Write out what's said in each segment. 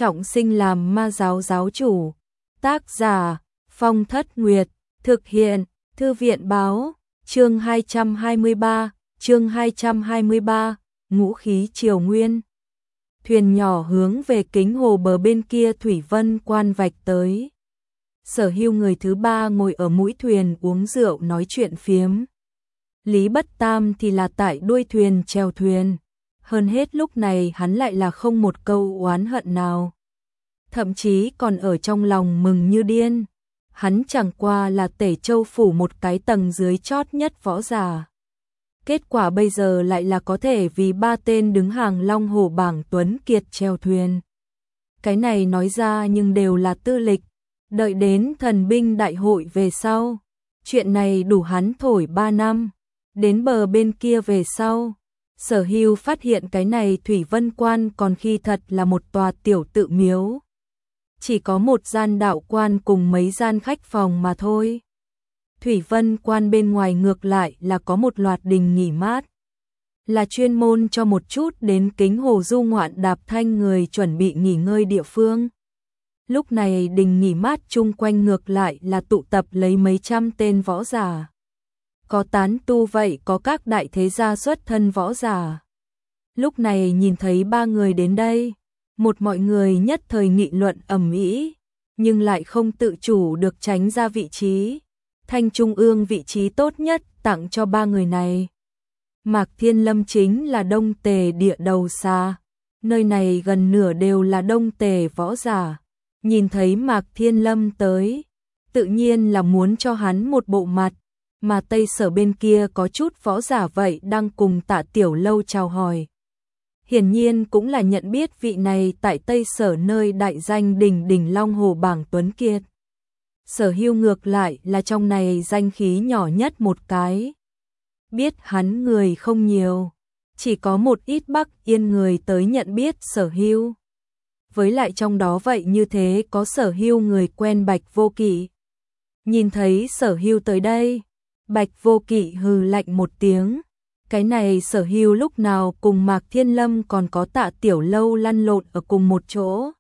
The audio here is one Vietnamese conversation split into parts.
trọng sinh làm ma giáo giáo chủ. Tác giả Phong Thất Nguyệt, thực hiện Thư viện báo, chương 223, ngũ khí triều nguyên. Thuyền nhỏ hướng về kính hồ bờ bên kia thủy vân quan vạch tới. Sở Hưu người thứ ba ngồi ở mũi thuyền uống rượu nói chuyện phiếm. Lý Bất Tam thì là tại đuôi thuyền chèo thuyền. Hơn hết lúc này hắn lại là không một câu oán hận nào. Thậm chí còn ở trong lòng mừng như điên. Hắn chẳng qua là Tể Châu phủ một cái tầng dưới chót nhất võ giả. Kết quả bây giờ lại là có thể vì 3 tên đứng hàng long hổ bảng tuấn kiệt chèo thuyền. Cái này nói ra nhưng đều là tư lịch. Đợi đến thần binh đại hội về sau. Chuyện này đủ hắn thổi 3 năm. Đến bờ bên kia về sau. Sở Hưu phát hiện cái này thủy vân quan còn khi thật là một tòa tiểu tự miếu. Chỉ có một gian đạo quan cùng mấy gian khách phòng mà thôi. Thủy vân quan bên ngoài ngược lại là có một loạt đình nghỉ mát. Là chuyên môn cho một chút đến kính hồ du ngoạn đạp thanh người chuẩn bị nghỉ ngơi địa phương. Lúc này đình nghỉ mát chung quanh ngược lại là tụ tập lấy mấy trăm tên võ giả. Có tán tu vậy có các đại thế gia xuất thân võ giả. Lúc này nhìn thấy 3 người đến đây. Một mọi người nhất thời nghị luận ầm ĩ, nhưng lại không tự chủ được tránh ra vị trí. Thanh trung ương vị trí tốt nhất tặng cho 3 người này. Mạc Thiên Lâm chính là Đông Tề địa đầu xa. Nơi này gần nửa đều là Đông Tề võ giả. Nhìn thấy Mạc Thiên Lâm tới, tự nhiên là muốn cho hắn một bộ mặt. Mà Tây Sở bên kia có chút võ giả vậy đang cùng Tạ Tiểu Lâu chào hỏi. Hiển nhiên cũng là nhận biết vị này tại Tây Sở nơi đại danh đỉnh long hồ bảng tuấn kiệt. Sở Hưu ngược lại là trong này danh khí nhỏ nhất một cái. Biết hắn người không nhiều, chỉ có một ít Bắc Yên người tới nhận biết Sở Hưu. Với lại trong đó vậy như thế có Sở Hưu người quen Bạch Vô Kỵ. Nhìn thấy Sở Hưu tới đây, Bạch Vô Kỵ hừ lạnh một tiếng. Cái này Sở Hưu lúc nào cùng Mạc Thiên Lâm còn có Tạ Tiểu Lâu lăn lộn ở cùng một chỗ.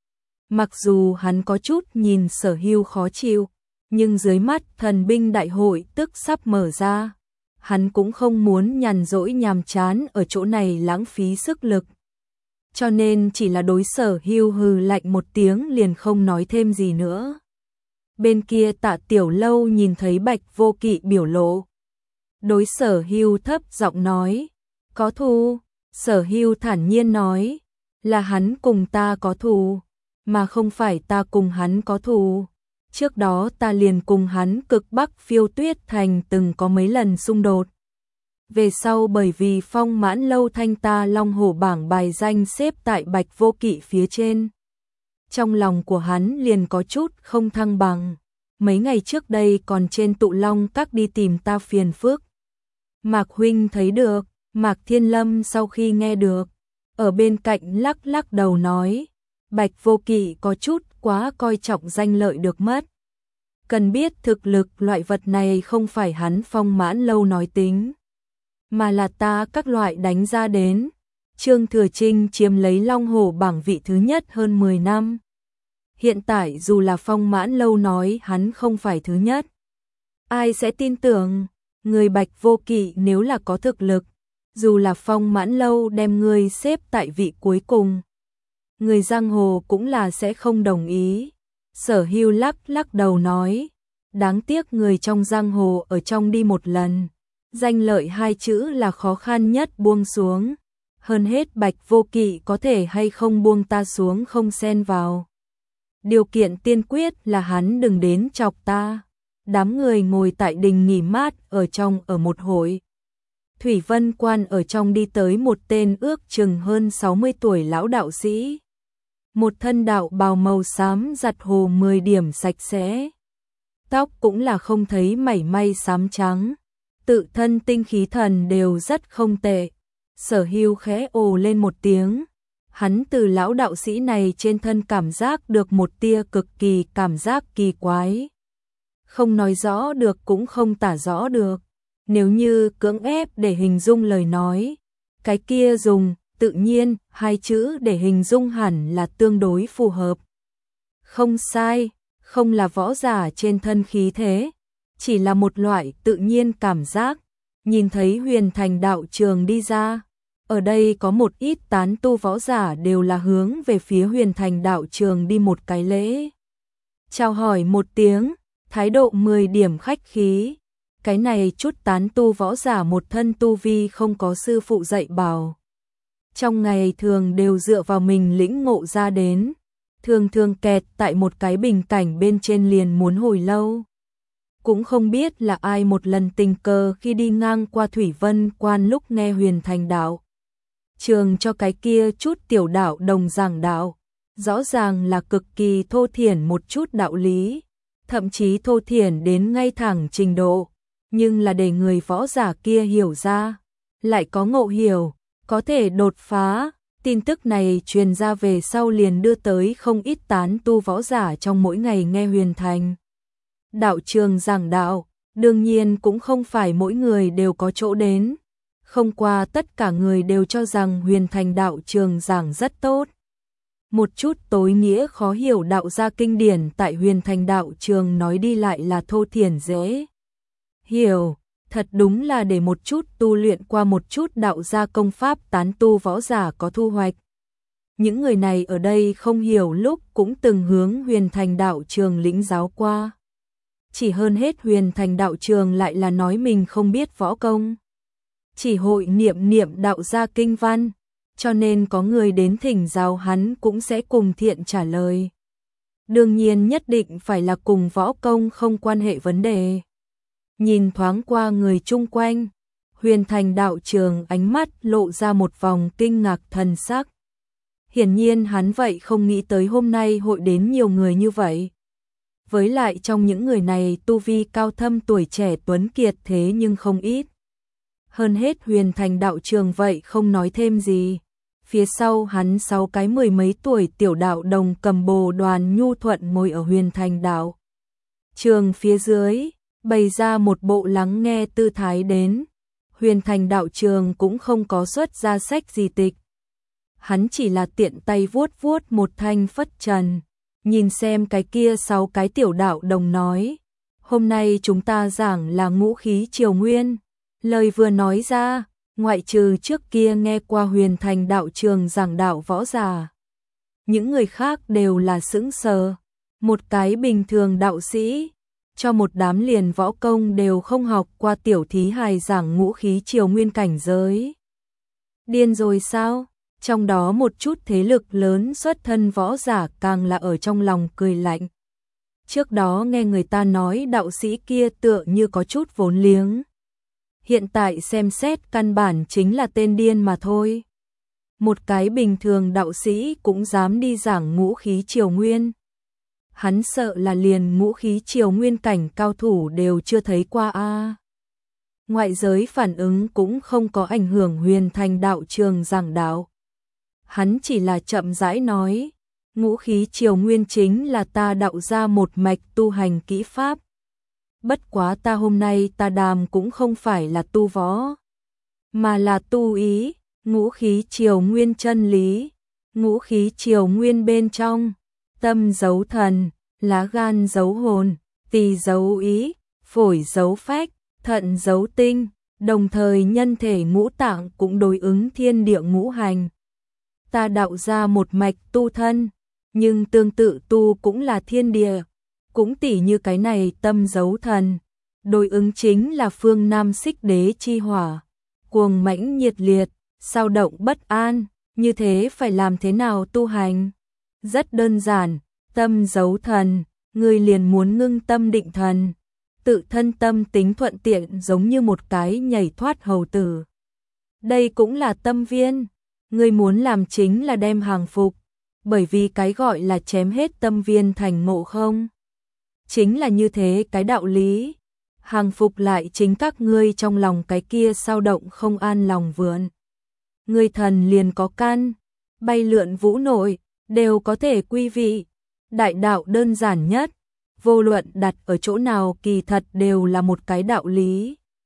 Mặc dù hắn có chút nhìn Sở Hưu khó chịu, nhưng dưới mắt thần binh đại hội tức sắp mở ra. Hắn cũng không muốn nhàn rỗi nhàm chán ở chỗ này lãng phí sức lực. Cho nên chỉ là đối Sở Hưu hừ lạnh một tiếng liền không nói thêm gì nữa. Bên kia Tạ Tiểu Lâu nhìn thấy Bạch Vô Kỵ biểu lộ. Đối Sở Hưu thấp giọng nói, có thù. Sở Hưu thản nhiên nói, là hắn cùng ta có thù, mà không phải ta cùng hắn có thù. Trước đó ta liền cùng hắn cực Bắc Phiêu Tuyết Thành từng có mấy lần xung đột. Về sau bởi vì Phong Mãn Lâu thanh ta long hổ bảng bài danh xếp tại Bạch Vô Kỵ phía trên. Trong lòng của hắn liền có chút không thăng bằng. Mấy ngày trước đây còn trên tụ long các đi tìm ta phiền phức. Mạc huynh thấy được. Mạc Thiên Lâm sau khi nghe được, ở bên cạnh lắc lắc đầu nói, Bạch Vô Kỵ có chút quá coi trọng danh lợi được mất. Cần biết thực lực loại vật này không phải hắn Phong Mãn Lâu nói tính, mà là ta các loại đánh ra đến. Trương Thừa Trinh chiếm lấy long hổ bảng vị thứ nhất hơn 10 năm. Hiện tại dù là Phong Mãn Lâu nói hắn không phải thứ nhất, ai sẽ tin tưởng? Người Bạch Vô Kỵ nếu là có thực lực, dù là Phong Mãn Lâu đem ngươi xếp tại vị cuối cùng, người giang hồ cũng là sẽ không đồng ý. Sở Hưu lắc lắc đầu nói, đáng tiếc người trong giang hồ ở trong đi một lần, danh lợi 2 chữ là khó khăn nhất buông xuống. Hơn hết Bạch Vô Kỵ có thể hay không buông ta xuống không xen vào. Điều kiện tiên quyết là hắn đừng đến chọc ta. Đám người ngồi tại đình nghỉ mát ở trong ở một hội. Thủy Vân Quan ở trong đi tới một tên ước chừng hơn 60 tuổi lão đạo sĩ. Một thân đạo bào màu xám giặt hồ 10 điểm sạch sẽ. Tóc cũng là không thấy mảy may xám trắng. Tự thân tinh khí thần đều rất không tệ. Sở Hưu khẽ ồ lên một tiếng. Hắn từ lão đạo sĩ này trên thân cảm giác được một tia cực kỳ cảm giác kỳ quái. Không nói rõ được cũng không tả rõ được. Nếu như cưỡng ép để hình dung lời nói, cái kia dùng tự nhiên, hai chữ để hình dung hẳn là tương đối phù hợp. Không sai, không là võ giả trên thân khí thế, chỉ là một loại tự nhiên cảm giác. Nhìn thấy Huyền Thành đạo trường đi ra, ở đây có một ít tán tu võ giả đều là hướng về phía Huyền Thành đạo trường đi một cái lễ. Chào hỏi một tiếng, thái độ 10 điểm khách khí. Cái này chút tán tu võ giả một thân tu vi không có sư phụ dạy bảo. Trong ngày thường đều dựa vào mình lĩnh ngộ ra đến, thường thường kẹt tại một cái bình cảnh bên trên liền muốn hồi lâu. Cũng không biết là ai một lần tình cờ khi đi ngang qua Thủy Vân Quan lúc nghe Huyền Thành đạo trường cho cái kia chút tiểu đạo đồng giảng đạo, rõ ràng là cực kỳ thô thiển một chút đạo lý, thậm chí thô thiển đến ngay thẳng trình độ, nhưng là để người võ giả kia hiểu ra, lại có ngộ hiểu, có thể đột phá. Tin tức này truyền ra về sau liền đưa tới không ít tán tu võ giả trong mỗi ngày nghe Huyền Thành đạo trường giảng đạo, đương nhiên cũng không phải mỗi người đều có chỗ đến. Không qua tất cả người đều cho rằng Huyền Thành đạo trường giảng rất tốt. Một chút tối nghĩa khó hiểu đạo gia kinh điển tại Huyền Thành đạo trường nói đi lại là thô thiển dễ hiểu, thật đúng là để một chút tu luyện qua một chút đạo gia công pháp tán tu võ giả có thu hoạch. Những người này ở đây không hiểu lúc cũng từng hướng Huyền Thành đạo trường lĩnh giáo qua. Chỉ hơn hết Huyền Thành đạo trường lại là nói mình không biết võ công, chỉ hội niệm đạo gia kinh văn, cho nên có người đến thỉnh giáo hắn cũng sẽ cùng thiện trả lời. Đương nhiên nhất định phải là cùng võ công không quan hệ vấn đề. Nhìn thoáng qua người chung quanh, Huyền Thành đạo trường ánh mắt lộ ra một vòng kinh ngạc thần sắc. Hiển nhiên hắn vậy không nghĩ tới hôm nay hội đến nhiều người như vậy. Với lại trong những người này tu vi cao thâm tuổi trẻ tuấn kiệt thế nhưng không ít. Hơn hết Huyền Thành đạo trường vậy không nói thêm gì. Phía sau hắn 6 cái mười mấy tuổi tiểu đạo đồng cầm bồ đoàn nhu thuận ngồi ở Huyền Thành đạo trường phía dưới, bày ra một bộ lắng nghe tư thái đến. Huyền Thành đạo trường cũng không có xuất ra sách gì tịch. Hắn chỉ là tiện tay vuốt vuốt một thanh phất trần, nhìn xem cái kia 6 cái tiểu đạo đồng nói. Hôm nay chúng ta giảng là ngũ khí triều nguyên. Lời vừa nói ra, ngoại trừ trước kia nghe qua Huyền Thành đạo trường giảng đạo võ giả, những người khác đều là sững sờ. Một cái bình thường đạo sĩ, cho một đám liền võ công đều không học qua tiểu thí hài giảng ngũ khí triều nguyên cảnh giới. Điên rồi sao? Trong đó một chút thế lực lớn xuất thân võ giả càng là ở trong lòng cười lạnh. Trước đó nghe người ta nói đạo sĩ kia tựa như có chút vốn liếng. Hiện tại xem xét căn bản chính là tên điên mà thôi. Một cái bình thường đạo sĩ cũng dám đi giảng ngũ khí triều nguyên. Hắn sợ là liền ngũ khí triều nguyên cảnh cao thủ đều chưa thấy qua a. Ngoại giới phản ứng cũng không có ảnh hưởng Huyền Thành đạo trường giảng đạo. Hắn chỉ là chậm rãi nói, ngũ khí triều nguyên chính là ta đạo ra một mạch tu hành kỹ pháp. Bất quá ta hôm nay ta đàm cũng không phải là tu võ, mà là tu ý, ngũ khí triều nguyên chân lý, ngũ khí triều nguyên bên trong, tâm giấu thần, lá gan giấu hồn, tỳ giấu ý, phổi giấu phách, thận giấu tinh, đồng thời nhân thể ngũ tạng cũng đối ứng thiên địa ngũ hành. Ta đạo ra một mạch tu thân, nhưng tương tự tu cũng là thiên địa, cũng tỉ như cái này tâm giấu thần, đối ứng chính là phương Nam Xích Đế chi hỏa, cuồng mãnh nhiệt liệt, sao động bất an, như thế phải làm thế nào tu hành? Rất đơn giản, tâm giấu thần, người liền muốn ngưng tâm định thần, tự thân tâm tính thuận tiện giống như một cái nhảy thoát hầu tử. Đây cũng là tâm viên, người muốn làm chính là đem hàng phục, bởi vì cái gọi là chém hết tâm viên thành ngộ không. Chính là như thế cái đạo lý, hàng phục lại chính các ngươi trong lòng cái kia sao động không an lòng vượn. Người thần liền có căn, bay lượn vũ nội, đều có thể quy vị. Đại đạo đơn giản nhất, vô luận đặt ở chỗ nào kỳ thật đều là một cái đạo lý.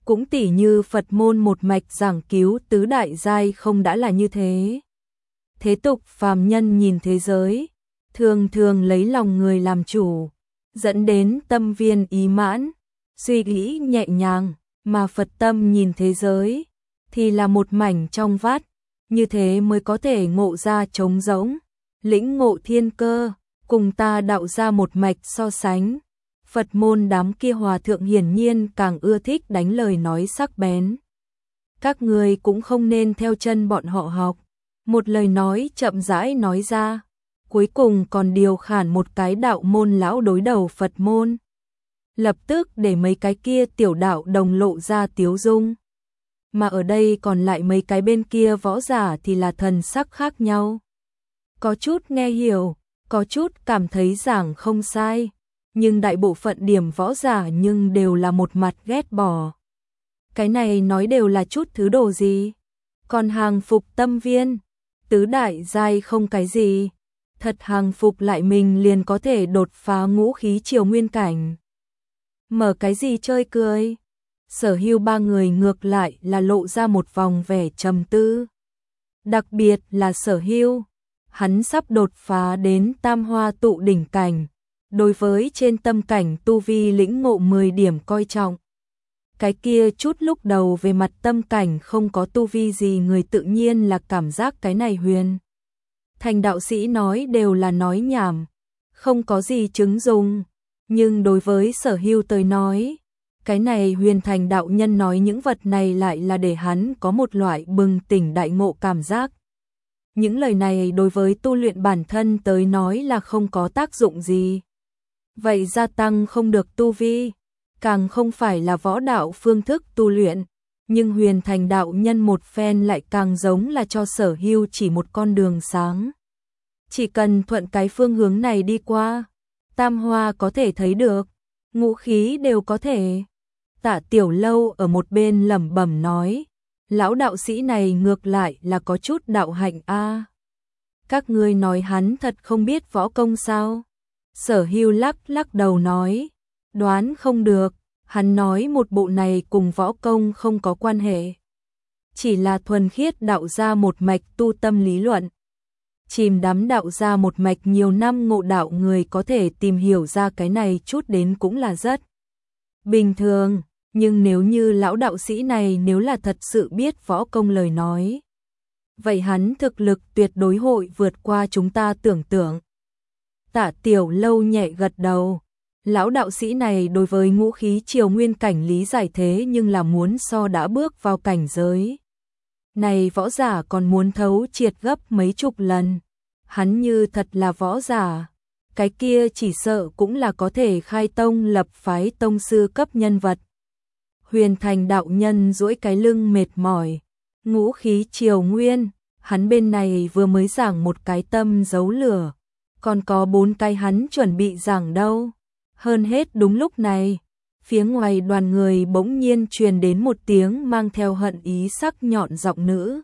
Cũng tỉ như Phật môn một mạch giảng cứu tứ đại giai không đã là như thế. Thế tục phàm nhân nhìn thế giới, thường thường lấy lòng người làm chủ, dẫn đến tâm viên ý mãn, suy nghĩ nhẹ nhàng, mà Phật tâm nhìn thế giới thì là một mảnh trong vắt, như thế mới có thể ngộ ra trống rỗng, lĩnh ngộ thiên cơ, cùng ta đạo ra một mạch so sánh. Phật môn đám kia hòa thượng hiển nhiên càng ưa thích đánh lời nói sắc bén. Các người cũng không nên theo chân bọn họ học. Một lời nói chậm rãi nói ra, cuối cùng còn điều khản một cái đạo môn lão đối đầu Phật môn. Lập tức để mấy cái kia tiểu đạo đồng lộ ra tiếu dung. Mà ở đây còn lại mấy cái bên kia võ giả thì là thần sắc khác nhau. Có chút nghe hiểu, có chút cảm thấy giảng không sai, nhưng đại bộ phận điểm võ giả nhưng đều là một mặt ghét bỏ. Cái này nói đều là chút thứ đồ gì? Còn hàng phục tâm viên, tứ đại giai không cái gì. Thật hàng phục lại mình liền có thể đột phá ngũ khí triều nguyên cảnh. Mở cái gì chơi cười? Sở Hưu ba người ngược lại là lộ ra một vòng vẻ trầm tư. Đặc biệt là Sở Hưu, hắn sắp đột phá đến tam hoa tụ đỉnh cảnh, đối với trên tâm cảnh tu vi lĩnh ngộ 10 điểm coi trọng. Cái kia chút lúc đầu về mặt tâm cảnh không có tu vi gì người tự nhiên là cảm giác cái này huyền. Thành đạo sĩ nói đều là nói nhảm, không có gì chứng dùng, nhưng đối với Sở Hưu tới nói, cái này huyền thành đạo nhân nói những vật này lại là để hắn có một loại bừng tỉnh đại ngộ cảm giác. Những lời này đối với tu luyện bản thân tới nói là không có tác dụng gì. Vậy gia tăng không được tu vi, càng không phải là võ đạo phương thức tu luyện, nhưng huyền thành đạo nhân một phen lại càng giống là cho Sở Hưu chỉ một con đường sáng. Chỉ cần thuận cái phương hướng này đi qua, tam hoa có thể thấy được, ngũ khí đều có thể. Tạ Tiểu Lâu ở một bên lẩm bẩm nói, lão đạo sĩ này ngược lại là có chút đạo hạnh a. Các ngươi nói hắn thật không biết võ công sao? Sở Hưu lắc lắc đầu nói, đoán không được, hắn nói một bộ này cùng võ công không có quan hệ. Chỉ là thuần khiết đạo ra một mạch tu tâm lý luận. Chìm đắm đạo ra một mạch nhiều năm ngộ đạo người có thể tìm hiểu ra cái này chút đến cũng là rất bình thường, nhưng nếu như lão đạo sĩ này nếu là thật sự biết võ công lời nói, vậy hắn thực lực tuyệt đối hội vượt qua chúng ta tưởng tượng. Tạ Tiểu Lâu nhẹ gật đầu, lão đạo sĩ này đối với ngũ khí triều nguyên cảnh lý giải thế nhưng là muốn so đã bước vào cảnh giới này võ giả còn muốn thấu triệt gấp mấy chục lần. Hắn như thật là võ giả, cái kia chỉ sợ cũng là có thể khai tông lập phái tông sư cấp nhân vật. Huyền thành đạo nhân duỗi cái lưng mệt mỏi, ngũ khí triều nguyên, hắn bên này vừa mới giảng một cái tâm giấu lửa, còn có 4 cái hắn chuẩn bị giảng đâu. Hơn hết đúng lúc này, phía ngoài đoàn người bỗng nhiên truyền đến một tiếng mang theo hận ý sắc nhọn giọng nữ.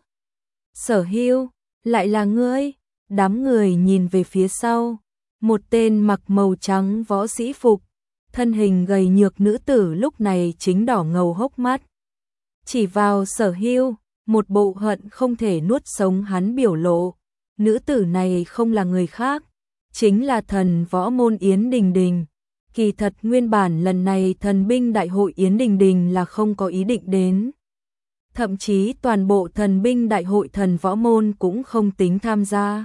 Sở Hưu, lại là ngươi? Đám người nhìn về phía sau, một tên mặc màu trắng võ sĩ phục, thân hình gầy nhược nữ tử lúc này chính đỏ ngầu hốc mắt. Chỉ vào Sở Hưu, một bộ hận không thể nuốt sống hắn biểu lộ. Nữ tử này không là người khác, chính là thần võ môn Yến Đình Đình. Kỳ thật nguyên bản lần này thần binh đại hội Yến Đình Đình là không có ý định đến. Thậm chí toàn bộ thần binh đại hội thần võ môn cũng không tính tham gia.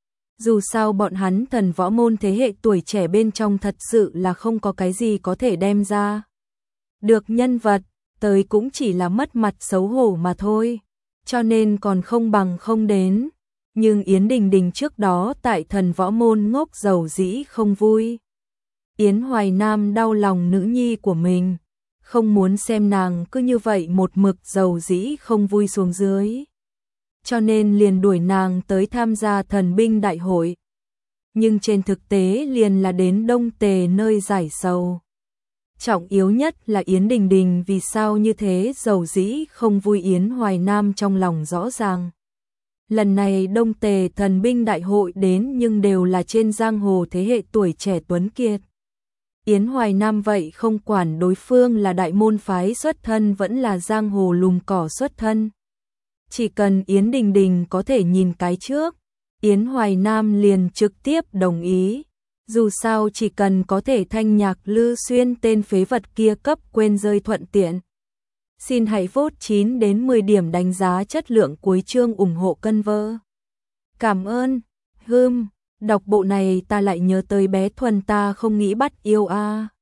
Dù sao bọn hắn thần võ môn thế hệ tuổi trẻ bên trong thật sự là không có cái gì có thể đem ra. Được nhân vật, tới cũng chỉ là mất mặt xấu hổ mà thôi, cho nên còn không bằng không đến. Nhưng Yến Đình Đình trước đó tại thần võ môn ngốc dầu dĩ không vui. Yến Hoài Nam đau lòng nữ nhi của mình, không muốn xem nàng cứ như vậy một mực dầu dĩ không vui xuống dưới. Cho nên liền đuổi nàng tới tham gia thần binh đại hội. Nhưng trên thực tế liền là đến Đông Tề nơi giải sầu. Trọng yếu nhất là Yến Đình Đình vì sao như thế dầu dĩ không vui Yến Hoài Nam trong lòng rõ ràng. Lần này Đông Tề thần binh đại hội đến nhưng đều là trên giang hồ thế hệ tuổi trẻ tuấn kiệt. Yến Hoài Nam vậy không quản đối phương là đại môn phái xuất thân vẫn là giang hồ lùm cỏ xuất thân. Chỉ cần Yến Đình Đình có thể nhìn cái trước, Yến Hoài Nam liền trực tiếp đồng ý. Dù sao chỉ cần có thể thanh nhạc Lư Xuyên tên phế vật kia cấp quên rơi thuận tiện. Xin hãy vote 9 đến 10 điểm đánh giá chất lượng cuối chương ủng hộ cân vơ. Cảm ơn. Đọc bộ này ta lại nhớ tới bé Thuần ta không nghĩ bắt yêu a.